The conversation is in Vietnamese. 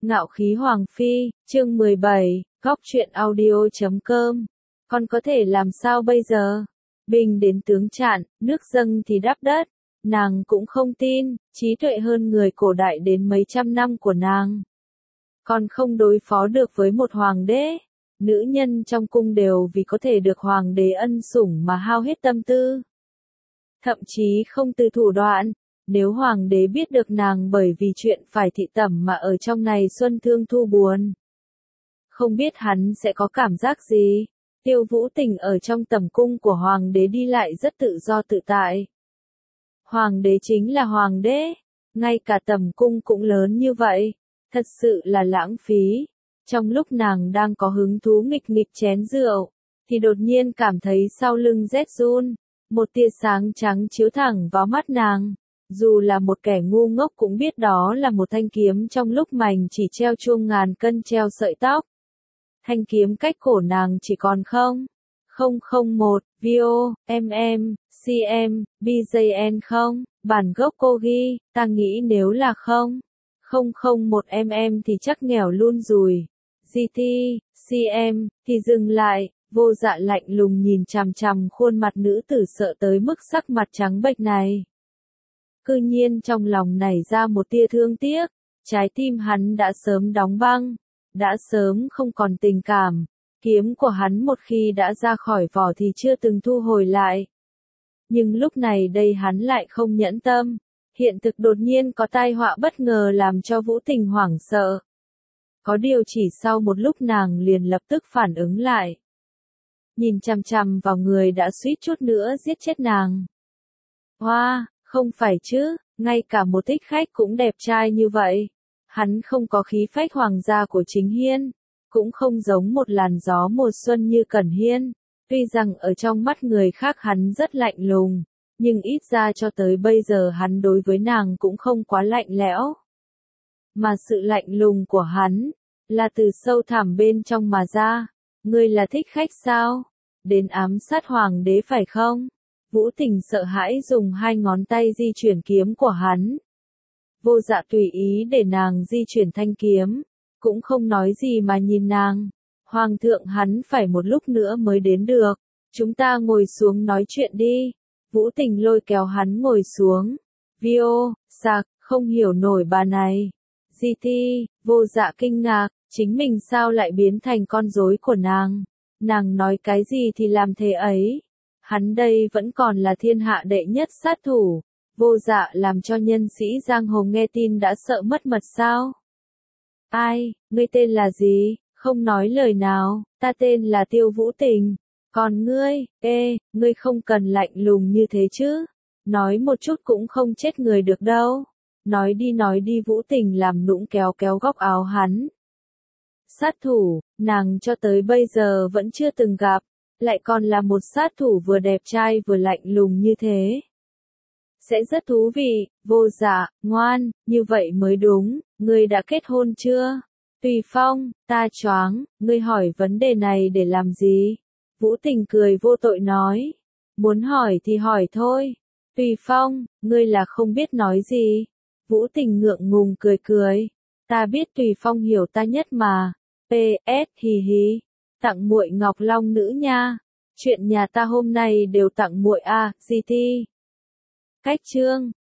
Ngạo khí Hoàng phi, chương 17, góc truyện audio.com. Con có thể làm sao bây giờ? Binh đến tướng chặn, nước dâng thì đáp đất. Nàng cũng không tin, trí tuệ hơn người cổ đại đến mấy trăm năm của nàng. Con không đối phó được với một hoàng đế. Nữ nhân trong cung đều vì có thể được hoàng đế ân sủng mà hao hết tâm tư. Thậm chí không từ thủ đoạn. Nếu hoàng đế biết được nàng bởi vì chuyện phải thị tẩm mà ở trong này xuân thương thu buồn, không biết hắn sẽ có cảm giác gì. Tiêu Vũ Tình ở trong tẩm cung của hoàng đế đi lại rất tự do tự tại. Hoàng đế chính là hoàng đế, ngay cả tẩm cung cũng lớn như vậy, thật sự là lãng phí. Trong lúc nàng đang có hứng thú nghịch nghịch chén rượu, thì đột nhiên cảm thấy sau lưng rét run, một tia sáng trắng chiếu thẳng vào mắt nàng. Dù là một kẻ ngu ngốc cũng biết đó là một thanh kiếm trong lúc mảnh chỉ treo chuông ngàn cân treo sợi tóc. Thanh kiếm cách cổ nàng chỉ còn 0,001 VO, mm, cm, BJN không, bản gốc cô ghi, ta nghĩ nếu là 0,001 mm thì chắc nghèo luôn rồi. GT, cm, thì dừng lại, Vô Dạ lạnh lùng nhìn chằm chằm khuôn mặt nữ tử sợ tới mức sắc mặt trắng bệch này. Cư nhiên trong lòng nảy ra một tia thương tiếc, trái tim hắn đã sớm đóng băng, đã sớm không còn tình cảm, kiếm của hắn một khi đã ra khỏi vỏ thì chưa từng thu hồi lại. Nhưng lúc này đây hắn lại không nhẫn tâm, hiện thực đột nhiên có tai họa bất ngờ làm cho Vũ Tình hoảng sợ. Có điều chỉ sau một lúc nàng liền lập tức phản ứng lại. Nhìn chằm chằm vào người đã suýt chút nữa giết chết nàng. Hoa! Không phải chứ, ngay cả một thích khách cũng đẹp trai như vậy. Hắn không có khí phách hoàng gia của Chính Hiên, cũng không giống một làn gió mùa xuân như Cẩn Hiên. Tuy rằng ở trong mắt người khác hắn rất lạnh lùng, nhưng ít ra cho tới bây giờ hắn đối với nàng cũng không quá lạnh lẽo. Mà sự lạnh lùng của hắn, là từ sâu thẳm bên trong mà ra. Ngươi là thích khách sao? Đến ám sát hoàng đế phải không? Vũ Tình sợ hãi dùng hai ngón tay di chuyển kiếm của hắn. Vô Dạ tùy ý để nàng di chuyển thanh kiếm, cũng không nói gì mà nhìn nàng. Hoàng thượng hắn phải một lúc nữa mới đến được, chúng ta ngồi xuống nói chuyện đi. Vũ Tình lôi kéo hắn ngồi xuống. Vio, sạc, không hiểu nổi bà này. GT, Vô Dạ kinh ngạc, chính mình sao lại biến thành con rối của nàng. Nàng nói cái gì thì làm thế ấy. Hắn đây vẫn còn là thiên hạ đệ nhất sát thủ. Vô Dạ làm cho nhân sĩ giang hồ nghe tin đã sợ mất mật sao? Ai, ngươi tên là gì? Không nói lời nào, ta tên là Tiêu Vũ Tình. Còn ngươi, ngươi không cần lạnh lùng như thế chứ. Nói một chút cũng không chết người được đâu. Nói đi Vũ Tình làm nũng kéo kéo góc áo hắn. Sát thủ, nàng cho tới bây giờ vẫn chưa từng gặp. Lại còn là một sát thủ vừa đẹp trai vừa lạnh lùng như thế. Sẽ rất thú vị. Vô Dạ, ngoan, như vậy mới đúng. Ngươi đã kết hôn chưa? Tùy Phong, ta choáng, ngươi hỏi vấn đề này để làm gì? Vũ Tình cười vô tội nói. Muốn hỏi thì hỏi thôi. Tùy Phong, ngươi là không biết nói gì. Vũ Tình ngượng ngùng cười cười. Ta biết Tùy Phong hiểu ta nhất mà. PS, hì hì. Tặng muội ngọc long nữ nha. Chuyện nhà ta hôm nay đều tặng muội a, GT. Cách chương,